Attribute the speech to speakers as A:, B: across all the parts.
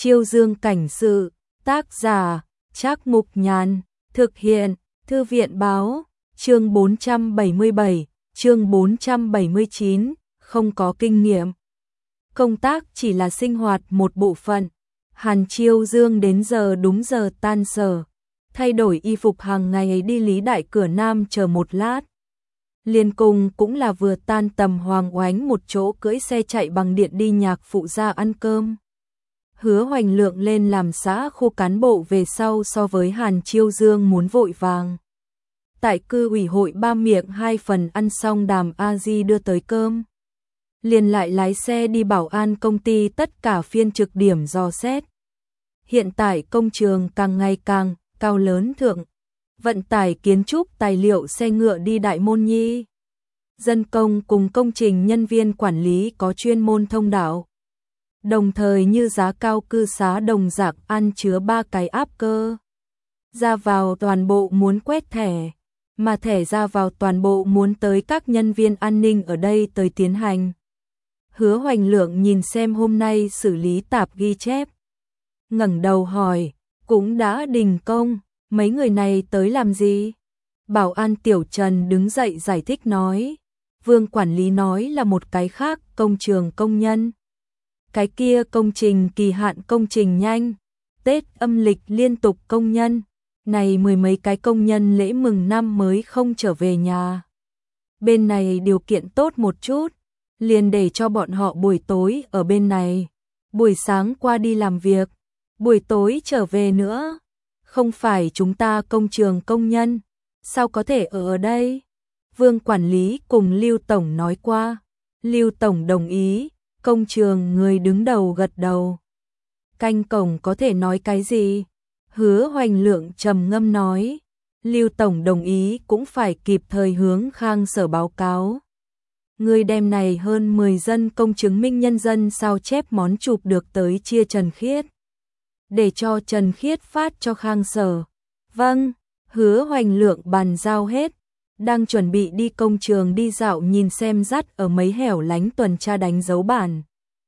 A: Chiêu Dương cảnh sự, tác giả, Trác Mục Nhàn, thực hiện, Thư viện báo, chương 477, chương 479, không có kinh nghiệm. Công tác chỉ là sinh hoạt một bộ phận. Hàn Chiêu Dương đến giờ đúng giờ tan sở, thay đổi y phục hàng ngày đi Lý Đại cửa Nam chờ một lát. Liên cùng cũng là vừa tan tầm Hoàng Oánh một chỗ cưỡi xe chạy bằng điện đi nhạc phụ ra ăn cơm. Hứa Hoành Lượng lên làm xã khu cán bộ về sau so với Hàn Chiêu Dương muốn vội vàng. Tại cư ủy hội ba miệng hai phần ăn xong Đàm A Di đưa tới cơm. Liền lại lái xe đi bảo an công ty tất cả phiên trực điểm dò xét. Hiện tại công trường càng ngày càng cao lớn thượng. Vận tải kiến trúc tài liệu xe ngựa đi Đại Môn Nhi. Dân công cùng công trình nhân viên quản lý có chuyên môn thông đạo. Đồng thời như giá cao cư xá đồng dạng ăn chứa 3 cái áp cơ. Ra vào toàn bộ muốn quét thẻ, mà thẻ ra vào toàn bộ muốn tới các nhân viên an ninh ở đây tới tiến hành. Hứa Hoành Lượng nhìn xem hôm nay xử lý tạp ghi chép. Ngẩng đầu hỏi, cũng đã đình công, mấy người này tới làm gì? Bảo an Tiểu Trần đứng dậy giải thích nói, Vương quản lý nói là một cái khác công trường công nhân. Cái kia công trình kỳ hạn công trình nhanh, Tết âm lịch liên tục công nhân, này mười mấy cái công nhân lễ mừng năm mới không trở về nhà. Bên này điều kiện tốt một chút, liền để cho bọn họ buổi tối ở bên này, buổi sáng qua đi làm việc, buổi tối trở về nữa. Không phải chúng ta công trường công nhân, sao có thể ở đây? Vương quản lý cùng Lưu Tổng nói qua, Lưu Tổng đồng ý, công trường người đứng đầu gật đầu. Canh cổng có thể nói cái gì? Hứa Hoành Lượng trầm ngâm nói, Lưu Tổng đồng ý cũng phải kịp thời hướng Khang Sở báo cáo. Người đem này hơn 10 dân công chứng minh nhân dân sao chép món chụp được tới chia Trần Khiết. Để cho Trần Khiết phát cho Khang Sở. Vâng, Hứa Hoành Lượng bàn giao hết, đang chuẩn bị đi công trường đi dạo nhìn xem dắt ở mấy hẻo lánh tuần tra đánh dấu bản.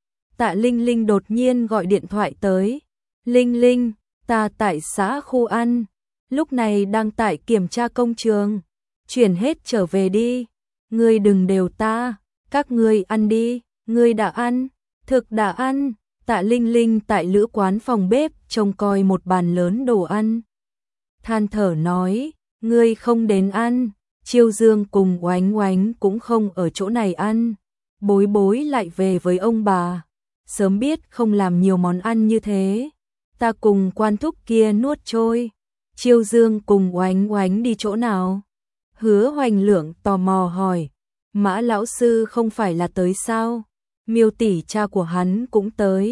A: Tạ Linh Linh đột nhiên gọi điện thoại tới. Linh Linh, ta tại xã khu ăn, lúc này đang tại kiểm tra công trường, chuyển hết trở về đi. Ngươi đừng đều ta, các ngươi ăn đi, ngươi đã ăn, thực đã ăn. Tạ Linh Linh tại lữ quán phòng bếp trông coi một bàn lớn đồ ăn. Than thở nói, ngươi không đến ăn, Chiêu Dương cùng Oánh Oánh cũng không ở chỗ này ăn. Bối bối lại về với ông bà, sớm biết không làm nhiều món ăn như thế. Ta cùng Quan thúc kia nuốt trôi. Chiêu Dương cùng Oánh Oánh đi chỗ nào? Hứa Hoành Lượng tò mò hỏi, Mã lão sư không phải là tới sao? Miêu tỷ cha của hắn cũng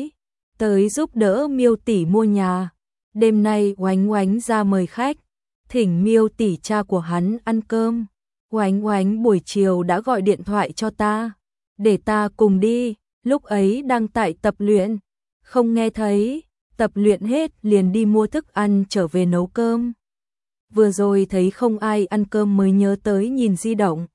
A: tới giúp đỡ Miêu tỷ mua nhà. Đêm nay Oánh Oánh ra mời khách, thỉnh Miêu tỷ cha của hắn ăn cơm. Oánh Oánh buổi chiều đã gọi điện thoại cho ta, để ta cùng đi, lúc ấy đang tại tập luyện, không nghe thấy, tập luyện hết liền đi mua thức ăn trở về nấu cơm. Vừa rồi thấy không ai ăn cơm mới nhớ tới nhìn di động.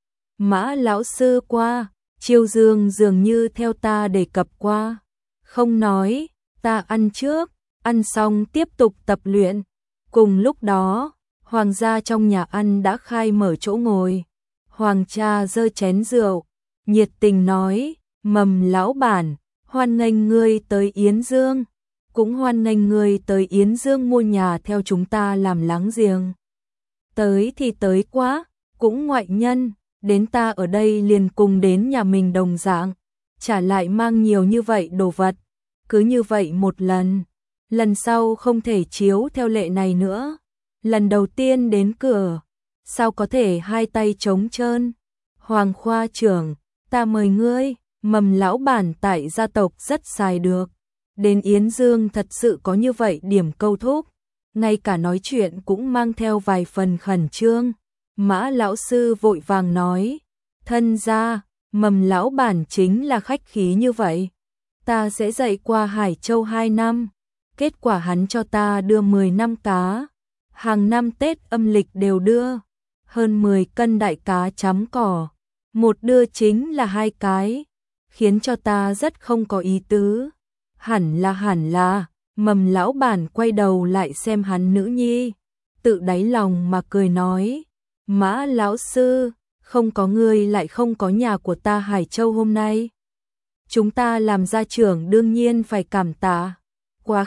A: Mã lão sư qua, Chiêu Dương dường như theo ta đề cập qua. Không nói, ta ăn trước, ăn xong tiếp tục tập luyện. Cùng lúc đó, Hoàng gia trong nhà ăn đã khai mở chỗ ngồi. Hoàng cha giơ chén rượu, nhiệt tình nói, Mầm lão bản, hoan nghênh ngươi tới Yến Dương. Cũng hoan nghênh ngươi tới Yến Dương mua nhà theo chúng ta làm láng giềng. Tới thì tới quá, cũng ngoại nhân, đến ta ở đây liền cùng đến nhà mình đồng dạng, trả lại mang nhiều như vậy đồ vật, cứ như vậy một lần sau không thể chiếu theo lệ này nữa. Lần đầu tiên đến cửa, sao có thể hai tay trống trơn? Hoàng khoa trưởng, ta mời ngươi, Mầm lão bản tại gia tộc rất xài được. Đến Yến Dương thật sự có như vậy điểm câu thúc, ngay cả nói chuyện cũng mang theo vài phần khẩn trương. Mã lão sư vội vàng nói, thân gia, Mầm lão bản chính là khách khí như vậy. Ta sẽ dạy qua Hải Châu 2 năm, kết quả hắn cho ta đưa 10 năm cá, hàng năm Tết âm lịch đều đưa, hơn 10 cân đại cá chấm cỏ, một đưa chính là 2 cái, khiến cho ta rất không có ý tứ. hẳn là, Mầm lão bản quay đầu lại xem hắn nữ nhi, tự đáy lòng mà cười nói, Mã lão sư, không có ngươi lại không có nhà của ta Hải Châu hôm nay. Chúng ta làm gia trưởng đương nhiên phải cảm tạ, quá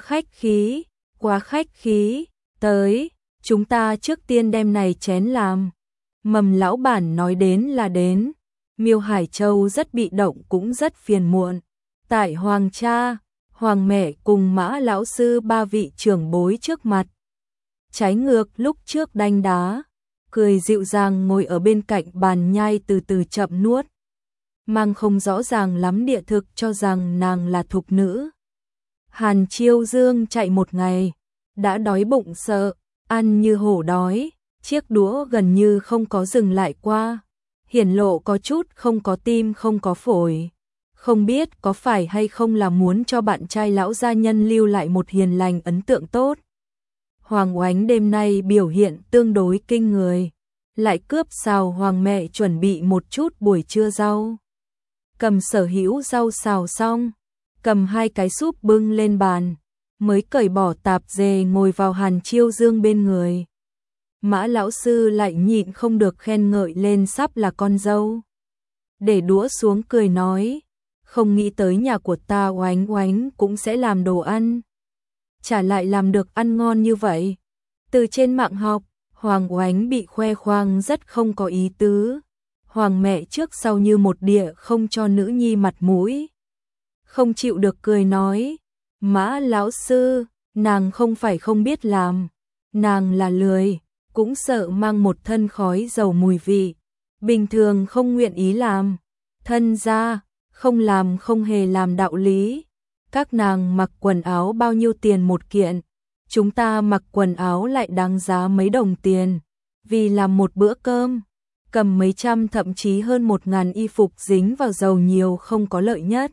A: khách khí, tới, chúng ta trước tiên đem này chén làm. Mầm lão bản nói đến là đến, Miêu Hải Châu rất bị động cũng rất phiền muộn. Tại hoàng cha, hoàng mẹ cùng Mã lão sư ba vị trưởng bối trước mặt. Trái ngược lúc trước đánh đá, cười dịu dàng ngồi ở bên cạnh bàn nhai từ từ chậm nuốt. Mang không rõ ràng lắm địa thực cho rằng nàng là thục nữ. Hàn Chiêu Dương chạy một ngày, đã đói bụng sợ, ăn như hổ đói, chiếc đũa gần như không có dừng lại qua, hiển lộ có chút không có tim không có phổi. Không biết có phải hay không là muốn cho bạn trai lão gia nhân lưu lại một hiền lành ấn tượng tốt. Hoàng Oánh đêm nay biểu hiện tương đối kinh người, lại cướp xào hoàng mẹ chuẩn bị một chút buổi trưa rau. Cầm sở hữu rau xào xong, cầm 2 cái súp bưng lên bàn, mới cởi bỏ tạp dề ngồi vào Hàn Chiêu Dương bên người. Mã lão sư lại nhịn không được khen ngợi lên sắp là con dâu. Để đũa xuống cười nói, không nghĩ tới nhà của ta Oánh Oánh cũng sẽ làm đồ ăn. Chả lại làm được ăn ngon như vậy. Từ trên mạng học, Hoàng Oánh bị khoe khoang rất không có ý tứ. Hoàng mẹ trước sau như một địa không cho nữ nhi mặt mũi. Không chịu được cười nói, Mã lão sư, nàng không phải không biết làm, nàng là lười, cũng sợ mang một thân khói dầu mùi vị, bình thường không nguyện ý làm, thân ra, không làm không hề làm đạo lý. Các nàng mặc quần áo bao nhiêu tiền một kiện, chúng ta mặc quần áo lại đáng giá mấy đồng tiền, vì làm một bữa cơm, cầm mấy trăm thậm chí hơn 1000 y phục dính vào dầu nhiều không có lợi nhất.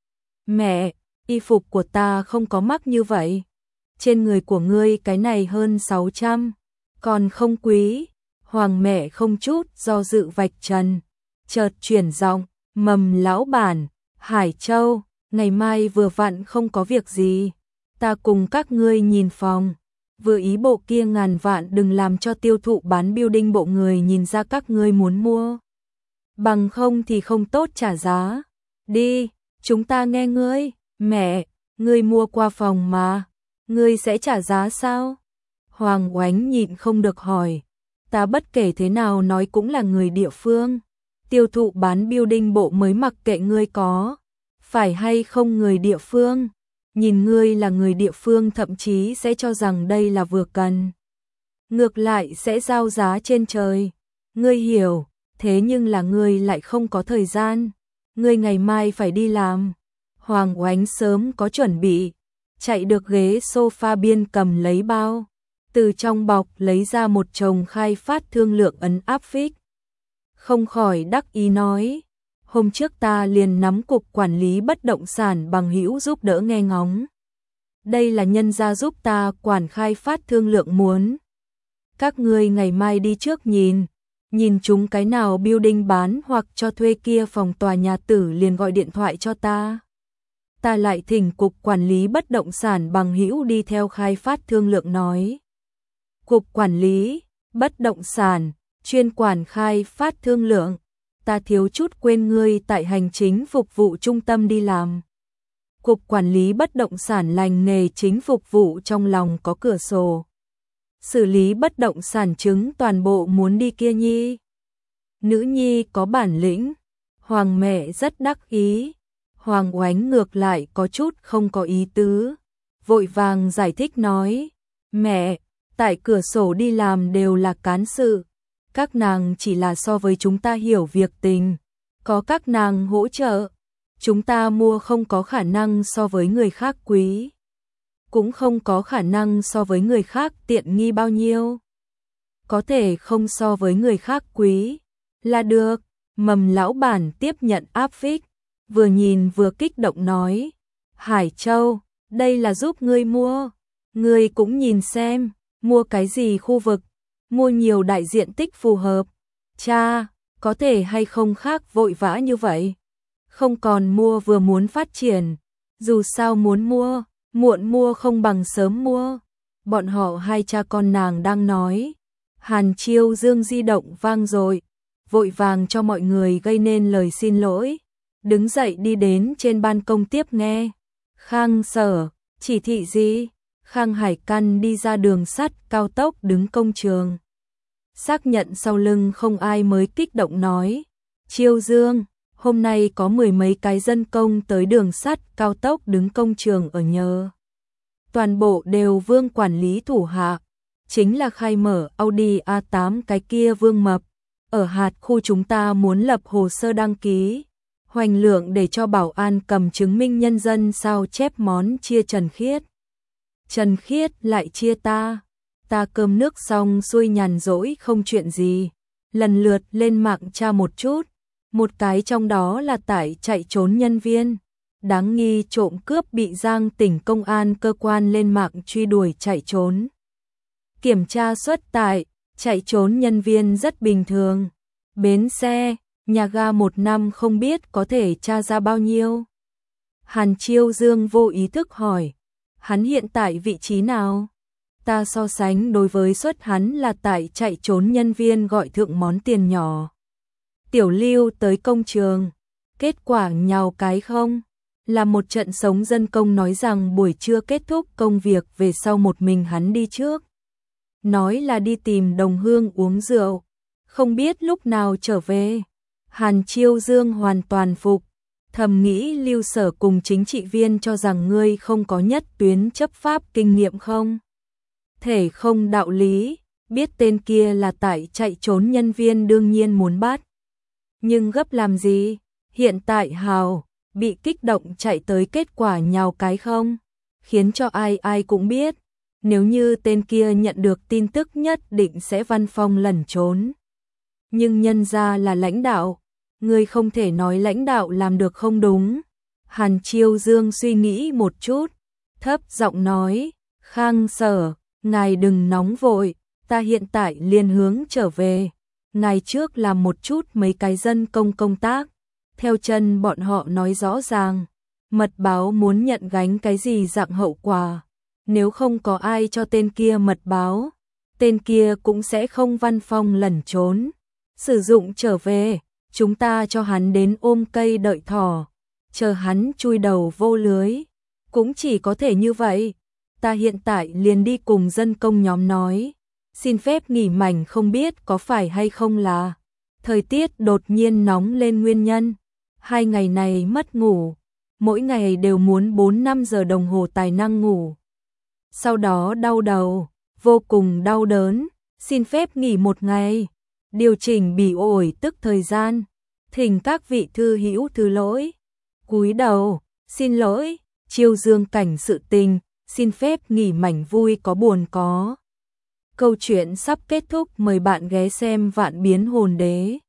A: Mẹ, y phục của ta không có mắc như vậy, trên người của ngươi cái này hơn 600, còn không quý. Hoàng mẹ không chút do dự vạch trần, chợt chuyển giọng, Mầm lão bản, Hải Châu, ngày mai vừa vặn không có việc gì, ta cùng các ngươi nhìn phòng, vừa ý bộ kia ngàn vạn đừng làm cho tiêu thụ bán building bộ người nhìn ra các ngươi muốn mua. Bằng không thì không tốt trả giá. Đi, chúng ta nghe ngươi. Mẹ, ngươi mua qua phòng mà, ngươi sẽ trả giá sao? Hoàng Oánh nhịn không được hỏi. Ta bất kể thế nào nói cũng là người địa phương. Tiêu thụ bán building bộ mới mặc kệ ngươi có phải hay không người địa phương. Nhìn ngươi là người địa phương thậm chí sẽ cho rằng đây là vừa cần. Ngược lại sẽ giao giá trên trời. Ngươi hiểu, thế nhưng là ngươi lại không có thời gian. Ngươi ngày mai phải đi làm. Hoàng Oánh sớm có chuẩn bị, chạy được ghế sofa biên cầm lấy bao, từ trong bọc lấy ra một chồng khai phát thương lượng ấn áp phích. Không khỏi đắc ý nói, hôm trước ta liền nắm cục quản lý bất động sản bằng hữu giúp đỡ nghe ngóng. Đây là nhân gia giúp ta quản khai phát thương lượng muốn. Các ngươi ngày mai đi trước nhìn chúng cái nào building bán hoặc cho thuê kia phòng tòa nhà tử liền gọi điện thoại cho ta. Ta lại thỉnh cục quản lý bất động sản bằng hữu đi theo khai phát thương lượng nói. Cục quản lý, bất động sản, chuyên quản khai phát thương lượng, ta thiếu chút quên ngươi tại hành chính phục vụ trung tâm đi làm. Cục quản lý bất động sản lành nghề chính phục vụ trong lòng có cửa sổ. Xử lý bất động sản chứng toàn bộ muốn đi kia nhi. Nữ nhi có bản lĩnh, Hoàng mẹ rất đắc ý. Hoàng Oánh ngược lại có chút không có ý tứ, vội vàng giải thích nói, mẹ, tại cửa sổ đi làm đều là cán sự, các nàng chỉ là so với chúng ta hiểu việc tình, có các nàng hỗ trợ, chúng ta mua không có khả năng so với người khác quý, cũng không có khả năng so với người khác tiện nghi bao nhiêu. Có thể không so với người khác quý, là được. Mầm lão bản tiếp nhận áp phích, vừa nhìn vừa kích động nói, Hải Châu, đây là giúp ngươi mua, ngươi cũng nhìn xem, mua cái gì khu vực, mua nhiều đại diện tích phù hợp. Cha, có thể hay không khác vội vã như vậy, không còn mua vừa muốn phát triển, Dù sao muốn mua, muộn mua không bằng sớm mua. Bọn họ hai cha con nàng đang nói. Hàn Chiêu Dương di động vang rồi, vội vàng cho mọi người gây nên lời xin lỗi. Đứng dậy đi đến trên ban công tiếp nghe. Khang Sở, chỉ thị gì? Khang Hải Căn đi ra đường sắt cao tốc đứng công trường. Xác nhận sau lưng không ai mới kích động nói. Chiêu Dương, hôm nay có 10 mấy cái dân công tới đường sắt cao tốc đứng công trường ở nhờ. Toàn bộ đều Vương quản lý thủ hạ, chính là khai mở Audi A8 cái kia Vương Mập. Ở hạt khu chúng ta muốn lập hồ sơ đăng ký. Hoành Lượng để cho bảo an cầm chứng minh nhân dân sao chép món chia Trần Khiết. Trần Khiết lại chia ta cơm nước xong xuôi nhàn rỗi không chuyện gì. Lần lượt lên mạng tra một chút. Một cái trong đó là tải chạy trốn nhân viên. Đáng nghi trộm cướp bị Giang tỉnh công an cơ quan lên mạng truy đuổi chạy trốn. Kiểm tra xuất tải, chạy trốn nhân viên rất bình thường. Bến xe, nhà ga 1 năm không biết có thể tra ra bao nhiêu. Hàn Chiêu Dương vô ý thức hỏi. Hắn hiện tại vị trí nào? Ta so sánh đối với suất hắn là tại chạy trốn nhân viên gọi thượng món tiền nhỏ. Tiểu Lưu tới công trường. Kết quả nhào cái không? Là một trận sống dân công nói rằng buổi trưa kết thúc công việc về sau một mình hắn đi trước. Nói là đi tìm đồng hương uống rượu. Không biết lúc nào trở về. Hàn Chiêu Dương hoàn toàn phục. Thầm nghĩ Lưu Sở cùng chính trị viên cho rằng ngươi không có nhất tuyến chấp pháp kinh nghiệm không? Thể không đạo lý, biết tên kia là tại chạy trốn nhân viên đương nhiên muốn bắt. Nhưng gấp làm gì? Hiện tại Hào bị kích động chạy tới kết quả nhào cái không? Khiến cho ai cũng biết. Nếu như tên kia nhận được tin tức nhất định sẽ văn phong lẩn trốn. Nhưng nhân ra là lãnh đạo. Ngươi không thể nói lãnh đạo làm được không đúng. Hàn Chiêu Dương suy nghĩ một chút, thấp giọng nói, Khang Sở, ngài đừng nóng vội, ta hiện tại liền hướng trở về. Ngài trước làm một chút mấy cái dân công tác. Theo chân bọn họ nói rõ ràng, mật báo muốn nhận gánh cái gì dạng hậu quả. Nếu không có ai cho tên kia mật báo, tên kia cũng sẽ không văn phong lẩn trốn. Sử dụng trở về. Chúng ta cho hắn đến ôm cây đợi thỏ, chờ hắn chui đầu vô lưới. Cũng chỉ có thể như vậy. Ta hiện tại liền đi cùng dân công nhóm nói. Xin phép nghỉ mảnh không biết có phải hay không là thời tiết đột nhiên nóng lên nguyên nhân. 2 ngày này mất ngủ. Mỗi ngày đều muốn 4-5 giờ đồng hồ tài năng ngủ. Sau đó đau đầu, vô cùng đau đớn. Xin phép nghỉ 1 ngày. Điều chỉnh bị ổi tức thời gian. Thỉnh các vị thư hữu thứ lỗi. Cúi đầu, xin lỗi, Chiêu Dương cảnh sự tình, xin phép nghỉ mảnh vui có buồn có. Câu chuyện sắp kết thúc, mời bạn ghé xem Vạn Biến Hồn Đế.